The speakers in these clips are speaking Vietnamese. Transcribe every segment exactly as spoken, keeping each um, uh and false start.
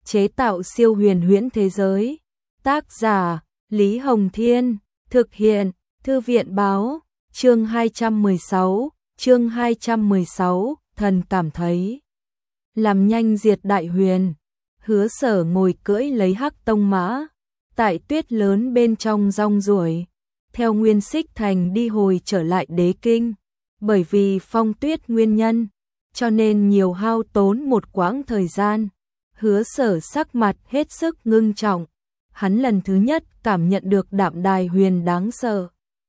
chế tạo siêu huyền huyễn thế giới. Tác giả Lý Hồng Thiên, thực hiện Thư viện Báo. Chương hai trăm mười sáu, chương hai trăm mười sáu, thần cảm thấy làm nhanh diệt đại huyền. Hứa Sở ngồi cưỡi lấy hắc tông mã, tại tuyết lớn bên trong rong ruổi, theo Nguyên Xích Thành đi hồi trở lại Đế Kinh. Bởi vì phong tuyết nguyên nhân, cho nên nhiều hao tốn một quãng thời gian. Hứa Sở sắc mặt hết sức ngưng trọng, hắn lần thứ nhất cảm nhận được đạm đài huyền đáng sợ.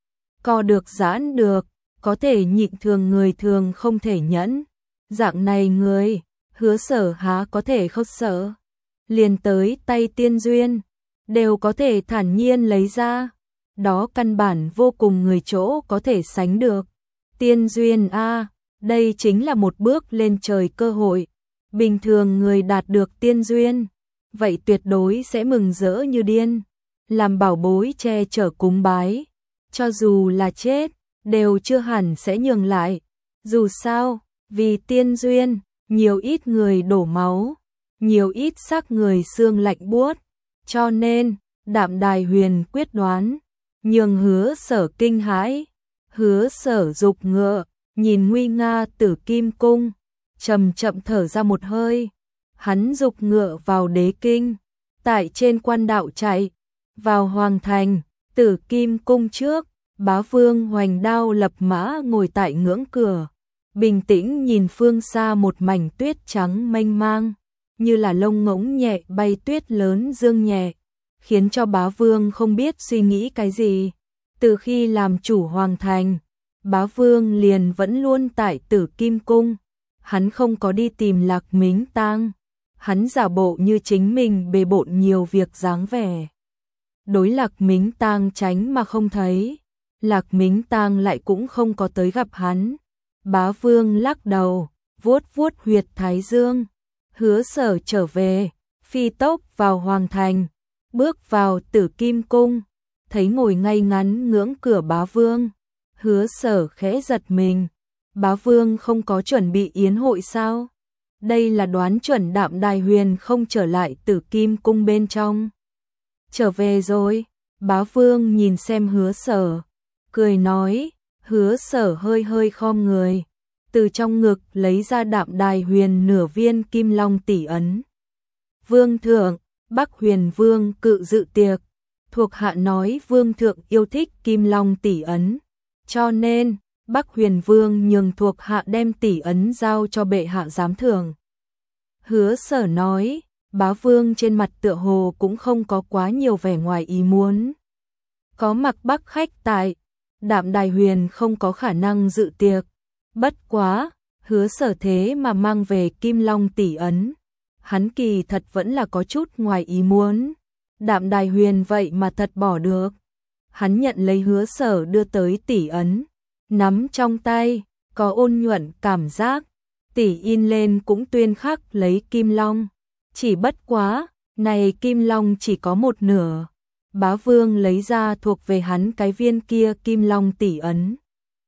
Co được giãn được, có thể nhịn thường người thường không thể nhẫn. Dạng này người, Hứa Sở há có thể không sợ. Liền tới tay tiên duyên, đều có thể thản nhiên lấy ra. Đó căn bản vô cùng người chỗ có thể sánh được. Tiên duyên a, đây chính là một bước lên trời cơ hội. Bình thường người đạt được tiên duyên, vậy tuyệt đối sẽ mừng rỡ như điên, làm bảo bối che chở cúng bái. Cho dù là chết, đều chưa hẳn sẽ nhường lại. Dù sao, vì tiên duyên, nhiều ít người đổ máu, nhiều ít xác người xương lạnh buốt. Cho nên, Đạm Đài Huyền quyết đoán, nhường Hứa Sở kinh hãi. Hứa Sở dục ngựa, nhìn nguy nga Tử Kim Cung, chậm chậm thở ra một hơi. Hắn dục ngựa vào Đế Kinh, tại trên quan đạo chạy, vào Hoàng Thành. Tử Kim Cung trước, Bá Vương hoành đao lập mã ngồi tại ngưỡng cửa, bình tĩnh nhìn phương xa một mảnh tuyết trắng mênh mang, như là lông ngỗng nhẹ bay tuyết lớn dương nhẹ, khiến cho Bá Vương không biết suy nghĩ cái gì. Từ khi làm chủ Hoàng Thành, Bá Vương liền vẫn luôn tại Tử Kim Cung, hắn không có đi tìm Lạc Mính Tang, hắn giả bộ như chính mình bề bộn nhiều việc dáng vẻ. Đối Lạc Mính Tang tránh mà không thấy, Lạc Mính Tang lại cũng không có tới gặp hắn. Bá Vương lắc đầu, vuốt vuốt huyệt thái dương. Hứa Sở trở về, phi tốc vào Hoàng Thành, bước vào Tử Kim Cung, thấy ngồi ngay ngắn ngưỡng cửa Bá Vương. Hứa Sở khẽ giật mình, Bá Vương không có chuẩn bị yến hội sao? Đây là đoán chuẩn Đạm Đài Huyền không trở lại Tử Kim Cung bên trong. Trở về rồi. Bá Vương nhìn xem Hứa Sở, cười nói. Hứa Sở hơi hơi khom người, từ trong ngực lấy ra Đạm Đài Huyền nửa viên kim long tỷ ấn. Vương thượng, Bắc Huyền Vương cự dự tiệc, thuộc hạ nói Vương thượng yêu thích kim long tỷ ấn, cho nên Bắc Huyền Vương nhường thuộc hạ đem tỷ ấn giao cho bệ hạ giám thưởng. Hứa Sở nói. Bá Vương trên mặt tựa hồ cũng không có quá nhiều vẻ ngoài ý muốn. Có Mặc Bắc khách tại, Đạm Đài Huyền không có khả năng dự tiệc. Bất quá, Hứa Sở thế mà mang về kim long tỷ ấn, hắn kỳ thật vẫn là có chút ngoài ý muốn. Đạm Đài Huyền vậy mà thật bỏ được. Hắn nhận lấy Hứa Sở đưa tới tỷ ấn, nắm trong tay, có ôn nhuận cảm giác. Tỷ in lên cũng tuyên khắc lấy kim long. Chỉ bất quá, này kim long chỉ có một nửa. Bá Vương lấy ra thuộc về hắn cái viên kia kim long tỷ ấn.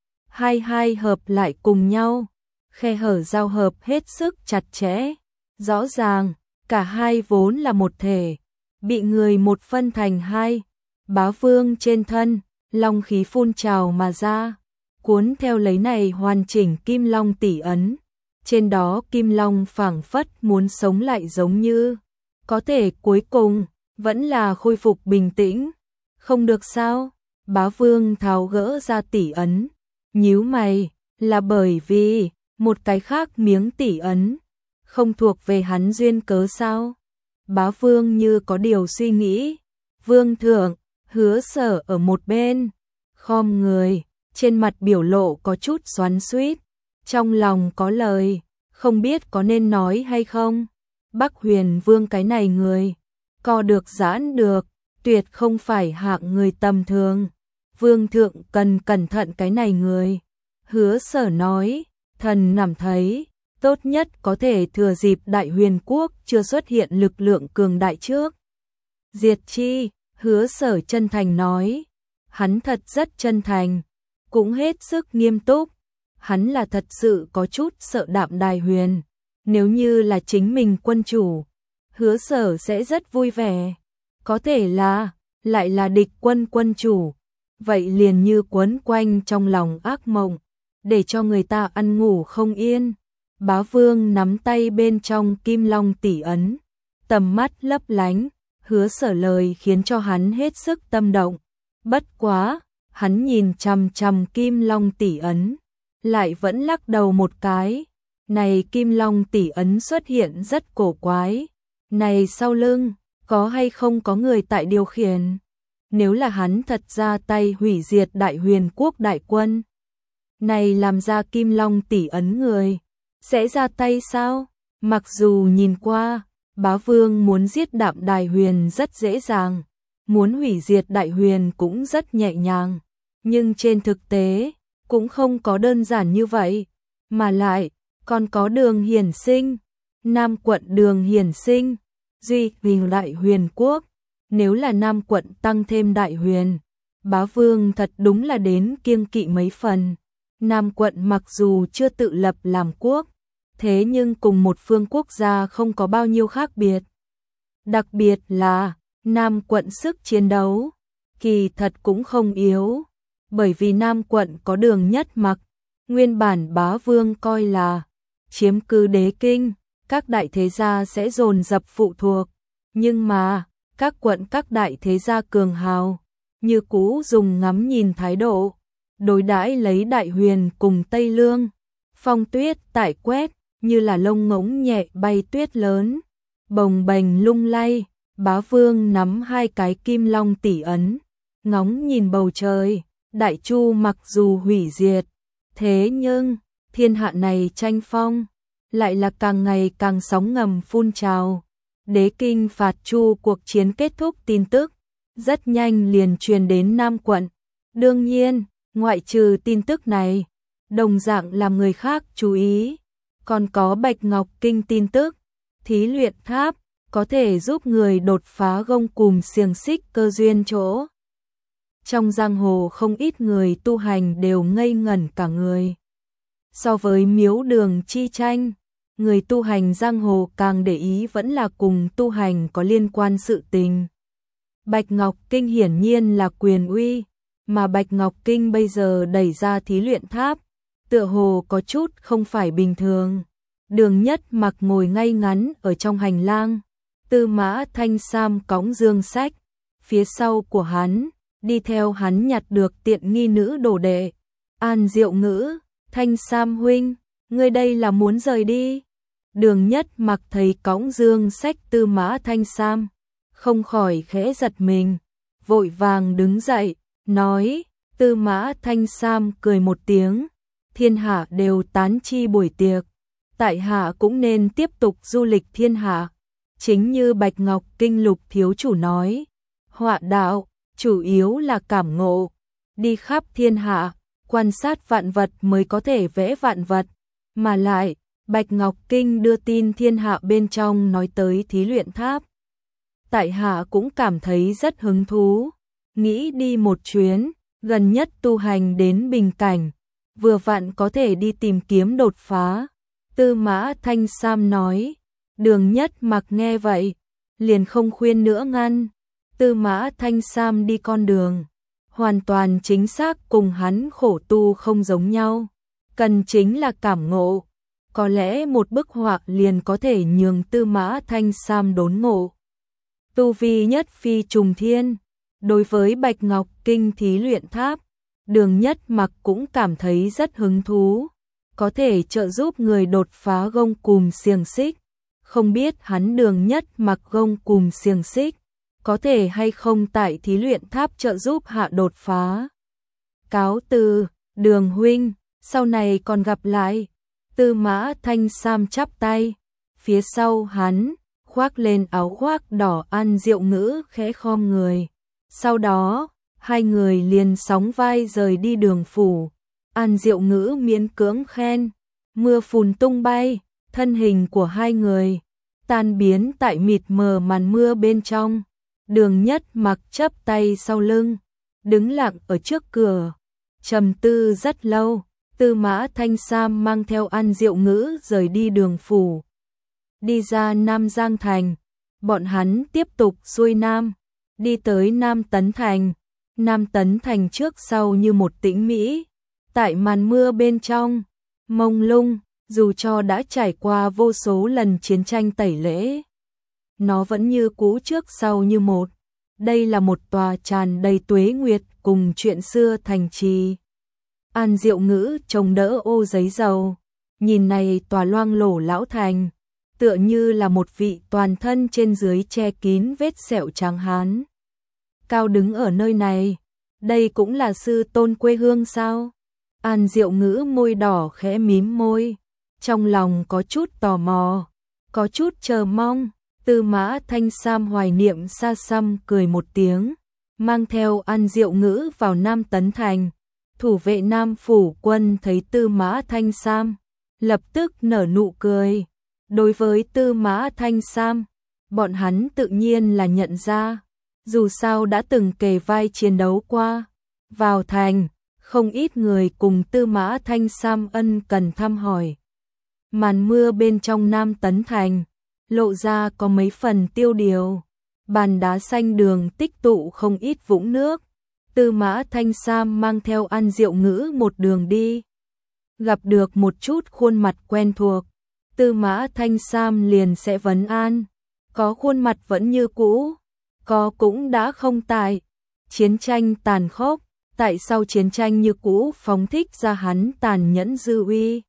Hai hai hợp lại cùng nhau, khe hở giao hợp hết sức chặt chẽ. Rõ ràng, cả hai vốn là một thể, bị người một phân thành hai. Bá Vương trên thân, long khí phun trào mà ra, cuốn theo lấy này hoàn chỉnh kim long tỷ ấn. Trên đó kim long phảng phất muốn sống lại giống như, có thể cuối cùng, vẫn là khôi phục bình tĩnh. Không được sao? Bá Vương tháo gỡ ra tỷ ấn, nhíu mày, là bởi vì, một cái khác miếng tỷ ấn, không thuộc về hắn duyên cớ sao? Bá Vương như có điều suy nghĩ. Vương thượng, Hứa Sở ở một bên, khom người, trên mặt biểu lộ có chút xoắn xuýt. Trong lòng có lời, không biết có nên nói hay không. Bắc Huyền Vương cái này người, co được giãn được, tuyệt không phải hạng người tầm thường. Vương thượng cần cẩn thận cái này người. Hứa Sở nói, thần cảm thấy, tốt nhất có thể thừa dịp Đại Huyền Quốc chưa xuất hiện lực lượng cường đại trước. Diệt chi, Hứa Sở chân thành nói. Hắn thật rất chân thành, cũng hết sức nghiêm túc. Hắn là thật sự có chút sợ Đạm Đài Huyền. Nếu như là chính mình quân chủ, Hứa Sở sẽ rất vui vẻ. Có thể là, lại là địch quân quân chủ. Vậy liền như quấn quanh trong lòng ác mộng, để cho người ta ăn ngủ không yên. Bá Vương nắm tay bên trong kim long tỷ ấn, tầm mắt lấp lánh, Hứa Sở lời khiến cho hắn hết sức tâm động. Bất quá, hắn nhìn chằm chằm kim long tỷ ấn, lại vẫn lắc đầu một cái. Này kim long tỷ ấn xuất hiện rất cổ quái. Này sau lưng, có hay không có người tại điều khiển? Nếu là hắn thật ra tay hủy diệt Đại Huyền quốc đại quân, này làm ra kim long tỷ ấn người, sẽ ra tay sao? Mặc dù nhìn qua, Bá Vương muốn giết Đạm Đài Huyền rất dễ dàng, muốn hủy diệt Đại Huyền cũng rất nhẹ nhàng, nhưng trên thực tế, cũng không có đơn giản như vậy, mà lại, còn có Đường Hiển Sinh, Nam quận Đường Hiển Sinh, duy vì Đại Huyền quốc. Nếu là Nam quận tăng thêm Đại Huyền, Bá Vương thật đúng là đến kiêng kỵ mấy phần. Nam quận mặc dù chưa tự lập làm quốc, thế nhưng cùng một phương quốc gia không có bao nhiêu khác biệt. Đặc biệt là, Nam quận sức chiến đấu, kỳ thật cũng không yếu, bởi vì Nam quận có Đường Nhất Mặc, nguyên bản Bá Vương coi là chiếm cứ đế kinh, các đại thế gia sẽ dồn dập phụ thuộc, nhưng mà, các quận các đại thế gia cường hào, như cũ dùng ngắm nhìn thái độ, đối đãi lấy Đại Huyền cùng Tây Lương. Phong tuyết tải quét, như là lông ngỗng nhẹ bay tuyết lớn, bồng bềnh lung lay. Bá Vương nắm hai cái kim long tỷ ấn, ngóng nhìn bầu trời. Đại Chu mặc dù hủy diệt, thế nhưng thiên hạ này tranh phong lại là càng ngày càng sóng ngầm phun trào. Đế kinh phạt Chu cuộc chiến kết thúc tin tức rất nhanh liền truyền đến Nam quận. Đương nhiên, ngoại trừ tin tức này, đồng dạng làm người khác chú ý, còn có Bạch Ngọc Kinh tin tức, thí luyện tháp có thể giúp người đột phá gông cùm xiềng xích cơ duyên chỗ. Trong giang hồ không ít người tu hành đều ngây ngẩn cả người. So với miếu đường chi tranh, người tu hành giang hồ càng để ý vẫn là cùng tu hành có liên quan sự tình. Bạch Ngọc Kinh hiển nhiên là quyền uy, mà Bạch Ngọc Kinh bây giờ đẩy ra thí luyện tháp, tựa hồ có chút không phải bình thường. Đường Nhất Mặc ngồi ngay ngắn ở trong hành lang, Tư Mã Thanh Sam cõng dương sách, phía sau của hắn, đi theo hắn nhặt được tiện nghi nữ đồ đệ. An Diệu Ngữ, Thanh Sam huynh, ngươi đây là muốn rời đi? Đường Nhất Mặc thấy cõng dương sách Tư Mã Thanh Sam, không khỏi khẽ giật mình, vội vàng đứng dậy, nói. Tư Mã Thanh Sam cười một tiếng, thiên hạ đều tán chi buổi tiệc, tại hạ cũng nên tiếp tục du lịch thiên hạ. Chính như Bạch Ngọc Kinh Lục thiếu chủ nói, họa đạo chủ yếu là cảm ngộ, đi khắp thiên hạ, quan sát vạn vật mới có thể vẽ vạn vật, mà lại, Bạch Ngọc Kinh đưa tin thiên hạ bên trong nói tới thí luyện tháp. Tại hạ cũng cảm thấy rất hứng thú, nghĩ đi một chuyến, gần nhất tu hành đến bình cảnh, vừa vặn có thể đi tìm kiếm đột phá. Tư Mã Thanh Sam nói. Đường Nhất Mặc nghe vậy, liền không khuyên nữa ngăn. Tư Mã Thanh Sam đi con đường, hoàn toàn chính xác cùng hắn khổ tu không giống nhau, cần chính là cảm ngộ. Có lẽ một bức họa liền có thể nhường Tư Mã Thanh Sam đốn ngộ. Tu vi nhất phi trùng thiên, đối với Bạch Ngọc Kinh thí luyện tháp, Đường Nhất Mặc cũng cảm thấy rất hứng thú, có thể trợ giúp người đột phá gông cùm xiềng xích. Không biết hắn Đường Nhất Mặc gông cùm xiềng xích, có thể hay không tại thí luyện tháp trợ giúp hạ đột phá. Cáo từ, Đường huynh, sau này còn gặp lại. Tư Mã Thanh Sam chắp tay, phía sau hắn, khoác lên áo khoác đỏ An Diệu Ngữ khẽ khom người. Sau đó, hai người liền sóng vai rời đi Đường phủ. An Diệu Ngữ miễn cưỡng khen, mưa phùn tung bay, thân hình của hai người tan biến tại mịt mờ màn mưa bên trong. Đường Nhất Mặc chắp tay sau lưng, đứng lặng ở trước cửa, trầm tư rất lâu. Tư Mã Thanh Sam mang theo An Diệu Ngữ rời đi Đường phủ, đi ra Nam Giang thành. Bọn hắn tiếp tục xuôi nam, đi tới Nam Tấn Thành. Nam Tấn Thành trước sau như một tĩnh mỹ, tại màn mưa bên trong, mông lung, dù cho đã trải qua vô số lần chiến tranh tẩy lễ. Nó vẫn như cũ trước sau như một. Đây là một tòa tràn đầy tuế nguyệt cùng chuyện xưa thành trì. An Diệu Ngữ trông đỡ ô giấy dầu, nhìn này tòa loang lổ lão thành, tựa như là một vị toàn thân trên dưới che kín vết sẹo trắng hán. Cao đứng ở nơi này, đây cũng là sư tôn quê hương sao? An Diệu Ngữ môi đỏ khẽ mím môi, trong lòng có chút tò mò, có chút chờ mong. Tư Mã Thanh Sam hoài niệm xa xăm cười một tiếng, mang theo An Diệu Ngữ vào Nam Tấn Thành. Thủ vệ Nam Phủ Quân thấy Tư Mã Thanh Sam, lập tức nở nụ cười. Đối với Tư Mã Thanh Sam, bọn hắn tự nhiên là nhận ra, dù sao đã từng kề vai chiến đấu qua. Vào thành, không ít người cùng Tư Mã Thanh Sam ân cần thăm hỏi. Màn mưa bên trong Nam Tấn Thành, lộ ra có mấy phần tiêu điều. Bàn đá xanh đường tích tụ không ít vũng nước. Tư Mã Thanh Sam mang theo An Diệu Ngữ một đường đi. Gặp được một chút khuôn mặt quen thuộc, Tư Mã Thanh Sam liền sẽ vấn an. Có khuôn mặt vẫn như cũ, có cũng đã không tại. Chiến tranh tàn khốc, tại sao chiến tranh như cũ phóng thích ra hắn tàn nhẫn dư uy.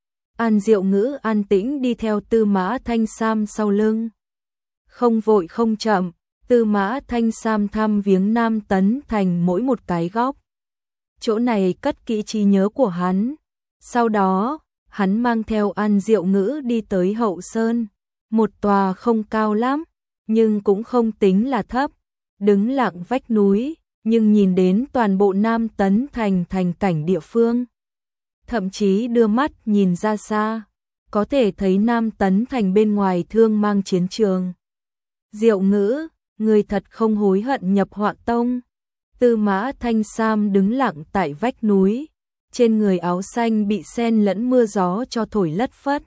An Diệu Ngữ an tĩnh đi theo Tư Mã Thanh Sam sau lưng. Không vội không chậm, Tư Mã Thanh Sam thăm viếng Nam Tấn Thành mỗi một cái góc. Chỗ này cất kỹ trí nhớ của hắn. Sau đó, hắn mang theo An Diệu Ngữ đi tới Hậu Sơn, một tòa không cao lắm, nhưng cũng không tính là thấp, đứng lặng vách núi, nhưng nhìn đến toàn bộ Nam Tấn Thành thành cảnh địa phương. Thậm chí đưa mắt nhìn ra xa, có thể thấy Nam Tấn Thành bên ngoài thương mang chiến trường. Diệu Ngữ, người thật không hối hận nhập Họa Tông. Tư Mã Thanh Sam đứng lặng tại vách núi, trên người áo xanh bị sen lẫn mưa gió cho thổi lất phất.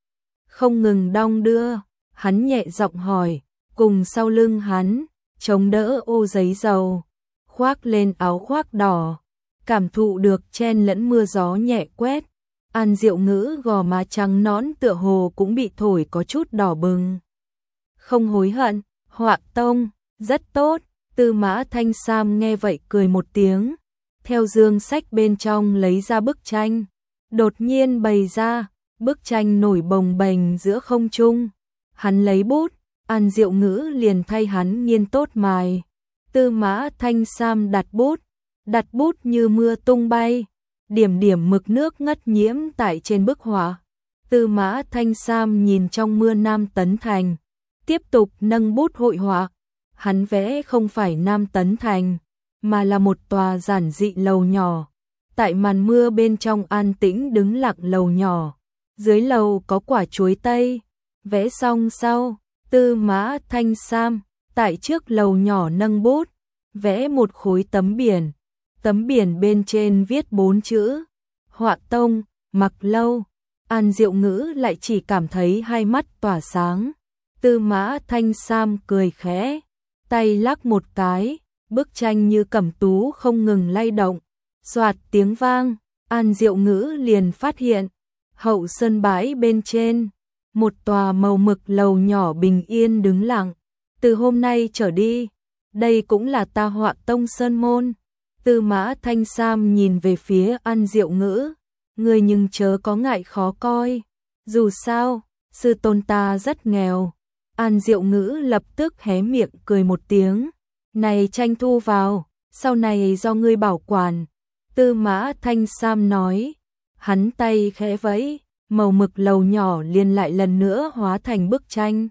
Không ngừng đong đưa, hắn nhẹ giọng hỏi, cùng sau lưng hắn, chống đỡ ô giấy dầu, khoác lên áo khoác đỏ, cảm thụ được chen lẫn mưa gió nhẹ quét. An Diệu Ngữ gò má trắng nõn tựa hồ cũng bị thổi có chút đỏ bừng. Không hối hận, Họa Tông, rất tốt. Tư Mã Thanh Sam nghe vậy cười một tiếng, theo dương sách bên trong lấy ra bức tranh, đột nhiên bày ra, bức tranh nổi bồng bềnh giữa không trung. Hắn lấy bút, An Diệu Ngữ liền thay hắn nghiên tốt mài. Tư Mã Thanh Sam đặt bút, đặt bút như mưa tung bay, điểm điểm mực nước ngất nhiễm tại trên bức họa. Tư Mã Thanh Sam nhìn trong mưa Nam Tấn Thành, tiếp tục nâng bút hội họa. Hắn vẽ không phải Nam Tấn Thành, mà là một tòa giản dị lầu nhỏ. Tại màn mưa bên trong an tĩnh đứng lặng lầu nhỏ, dưới lầu có quả chuối tây. Vẽ xong sau, Tư Mã Thanh Sam tại trước lầu nhỏ nâng bút, vẽ một khối tấm biển. Tấm biển bên trên viết bốn chữ: Họa Tông, Mặc Lâu. An Diệu Ngữ lại chỉ cảm thấy hai mắt tỏa sáng. Tư Mã Thanh Sam cười khẽ, tay lắc một cái, bức tranh như cẩm tú không ngừng lay động. Soạt tiếng vang, An Diệu Ngữ liền phát hiện, Hậu Sơn bãi bên trên, một tòa màu mực lầu nhỏ bình yên đứng lặng. Từ hôm nay trở đi, đây cũng là ta Họa Tông Sơn môn. Tư Mã Thanh Sam nhìn về phía An Diệu Ngữ, người nhưng chớ có ngại khó coi, dù sao, sư tôn ta rất nghèo. An Diệu Ngữ lập tức hé miệng cười một tiếng, này tranh thu vào, sau này do ngươi bảo quản. Tư Mã Thanh Sam nói, hắn tay khẽ vẫy, màu mực lầu nhỏ liền lại lần nữa hóa thành bức tranh.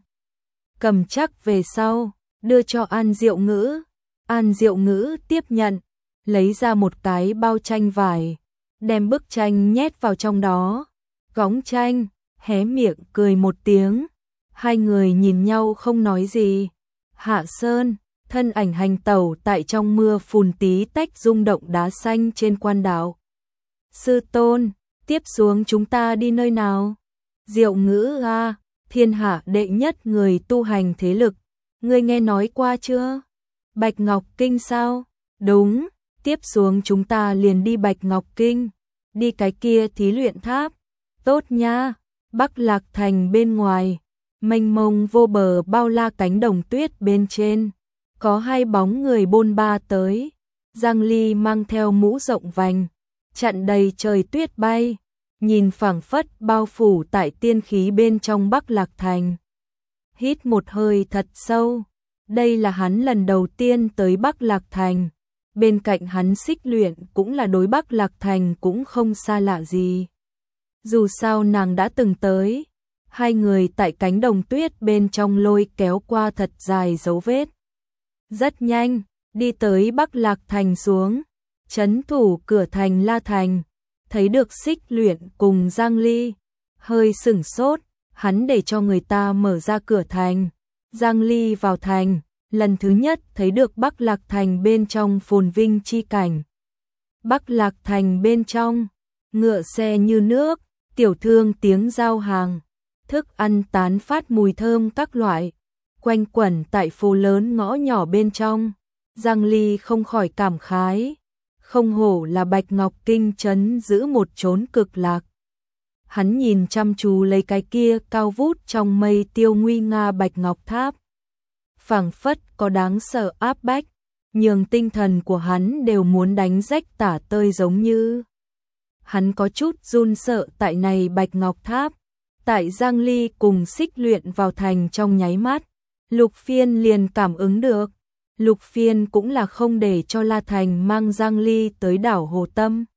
Cầm chắc về sau, đưa cho An Diệu Ngữ. An Diệu Ngữ tiếp nhận, lấy ra một cái bao tranh vải, đem bức tranh nhét vào trong đó, góng tranh, hé miệng cười một tiếng. Hai người nhìn nhau không nói gì. Hạ Sơn, thân ảnh hành tẩu tại trong mưa phùn tí tách rung động đá xanh trên quan đạo. Sư tôn, tiếp xuống chúng ta đi nơi nào? Diệu Ngữ a, thiên hạ đệ nhất người tu hành thế lực, Ngươi nghe nói qua chưa? Bạch Ngọc Kinh sao? Đúng, tiếp xuống chúng ta liền đi Bạch Ngọc Kinh, đi cái kia thí luyện tháp. Tốt nha. Bắc Lạc Thành bên ngoài, mênh mông vô bờ bao la cánh đồng tuyết bên trên, có hai bóng người bôn ba tới. Giang Ly mang theo mũ rộng vành, chặn đầy trời tuyết bay, nhìn phảng phất bao phủ tại tiên khí bên trong Bắc Lạc Thành. Hít một hơi thật sâu, đây là hắn lần đầu tiên tới Bắc Lạc Thành, bên cạnh hắn Xích Luyện cũng là đối Bắc Lạc Thành cũng không xa lạ gì. Dù sao nàng đã từng tới, hai người tại cánh đồng tuyết bên trong lôi kéo qua thật dài dấu vết. Rất nhanh, đi tới Bắc Lạc Thành xuống, trấn thủ cửa thành La Thành, thấy được Xích Luyện cùng Giang Ly, hơi sửng sốt, hắn để cho người ta mở ra cửa thành. Giang Ly vào thành, lần thứ nhất thấy được Bắc Lạc Thành bên trong phồn vinh chi cảnh. Bắc Lạc Thành bên trong, ngựa xe như nước, tiểu thương tiếng giao hàng, thức ăn tán phát mùi thơm các loại, quanh quẩn tại phố lớn ngõ nhỏ bên trong. Giang Ly không khỏi cảm khái, không hổ là Bạch Ngọc Kinh trấn giữ một chốn cực lạc. Hắn nhìn chăm chú lấy cái kia cao vút trong mây tiêu nguy nga Bạch Ngọc Tháp, phảng phất có đáng sợ áp bách, nhường tinh thần của hắn đều muốn đánh rách tả tơi giống như. Hắn có chút run sợ tại này Bạch Ngọc Tháp. Tại Giang Ly cùng Xích Luyện vào thành trong nháy mắt, Lục Phiên liền cảm ứng được. Lục Phiên cũng là không để cho La Thành mang Giang Ly tới đảo Hồ Tâm,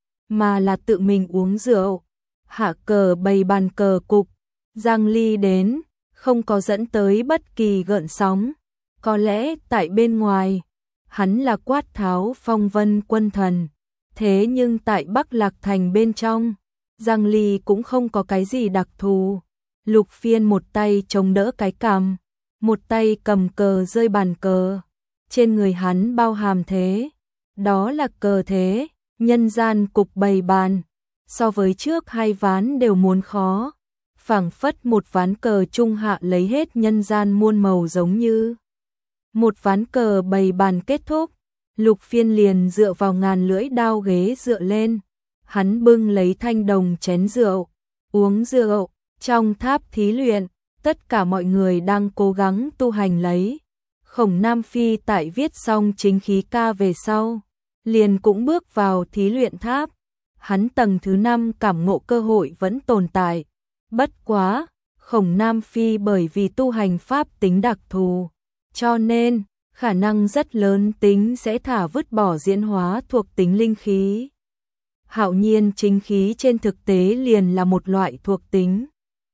mà là tự mình uống rượu, hạ cờ bày bàn cờ cục. Giang Ly đến, không có dẫn tới bất kỳ gợn sóng. Có lẽ tại bên ngoài, hắn là quát tháo phong vân quân thần. Thế nhưng tại Bắc Lạc Thành bên trong, Giang Ly cũng không có cái gì đặc thù. Lục Phiên một tay chống đỡ cái cằm, một tay cầm cờ rơi bàn cờ. Trên người hắn bao hàm thế, đó là cờ thế, nhân gian cục bày bàn. So với trước hai ván đều muốn khó, phảng phất một ván cờ trung hạ lấy hết nhân gian muôn màu giống như. Một ván cờ bày bàn kết thúc, Lục Phiên liền dựa vào ngàn lưỡi đao ghế dựa lên, hắn bưng lấy thanh đồng chén rượu, uống rượu. Trong tháp thí luyện, tất cả mọi người đang cố gắng tu hành lấy. Khổng Nam Phi tại viết xong chính khí ca về sau, liền cũng bước vào thí luyện tháp. Hắn tầng thứ năm cảm ngộ cơ hội vẫn tồn tại. Bất quá, Khổng Nam Phi bởi vì tu hành pháp tính đặc thù, cho nên khả năng rất lớn tính sẽ thả vứt bỏ diễn hóa thuộc tính linh khí. Hạo nhiên chính khí trên thực tế liền là một loại thuộc tính.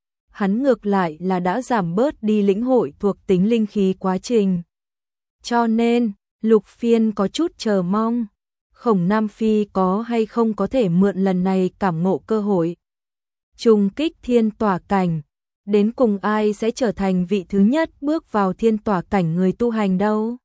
Hắn ngược lại là đã giảm bớt đi lĩnh hội thuộc tính linh khí quá trình. Cho nên, Lục Phiên có chút chờ mong, Khổng Nam Phi có hay không có thể mượn lần này cảm ngộ cơ hội. Trùng kích thiên tỏa cảnh, đến cùng ai sẽ trở thành vị thứ nhất bước vào thiên tỏa cảnh người tu hành đâu.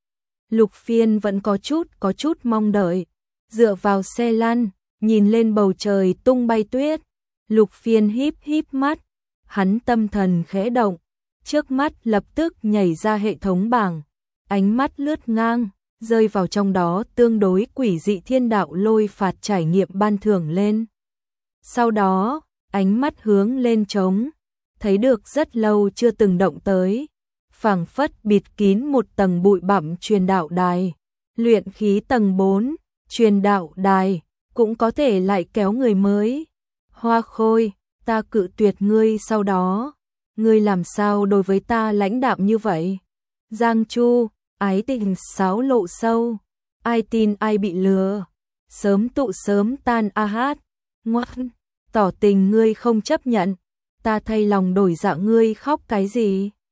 Lục Phiên vẫn có chút, có chút mong đợi, dựa vào xe lăn, nhìn lên bầu trời tung bay tuyết. Lục Phiên híp híp mắt, hắn tâm thần khẽ động, trước mắt lập tức nhảy ra hệ thống bảng, ánh mắt lướt ngang, rơi vào trong đó tương đối quỷ dị thiên đạo lôi phạt trải nghiệm ban thưởng lên. Sau đó, ánh mắt hướng lên trống, thấy được rất lâu chưa từng động tới, phảng phất bịt kín một tầng bụi bặm truyền đạo đài, luyện khí tầng bốn, truyền đạo đài, cũng có thể lại kéo người mới. Hoa Khôi, ta cự tuyệt ngươi sau đó, ngươi làm sao đối với ta lãnh đạm như vậy? Giang Chu, ái tình sáo lộ sâu, ai tin ai bị lừa, sớm tụ sớm tan a hát, ngoan, tỏ tình ngươi không chấp nhận, ta thay lòng đổi dạ ngươi khóc cái gì?